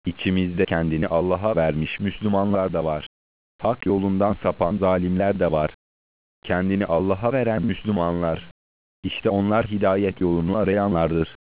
İçimizde kendini Allah'a vermiş Müslümanlar da var. Hak yolundan sapan zalimler de var. Kendini Allah'a veren Müslümanlar, işte onlar hidayet yolunu arayanlardır.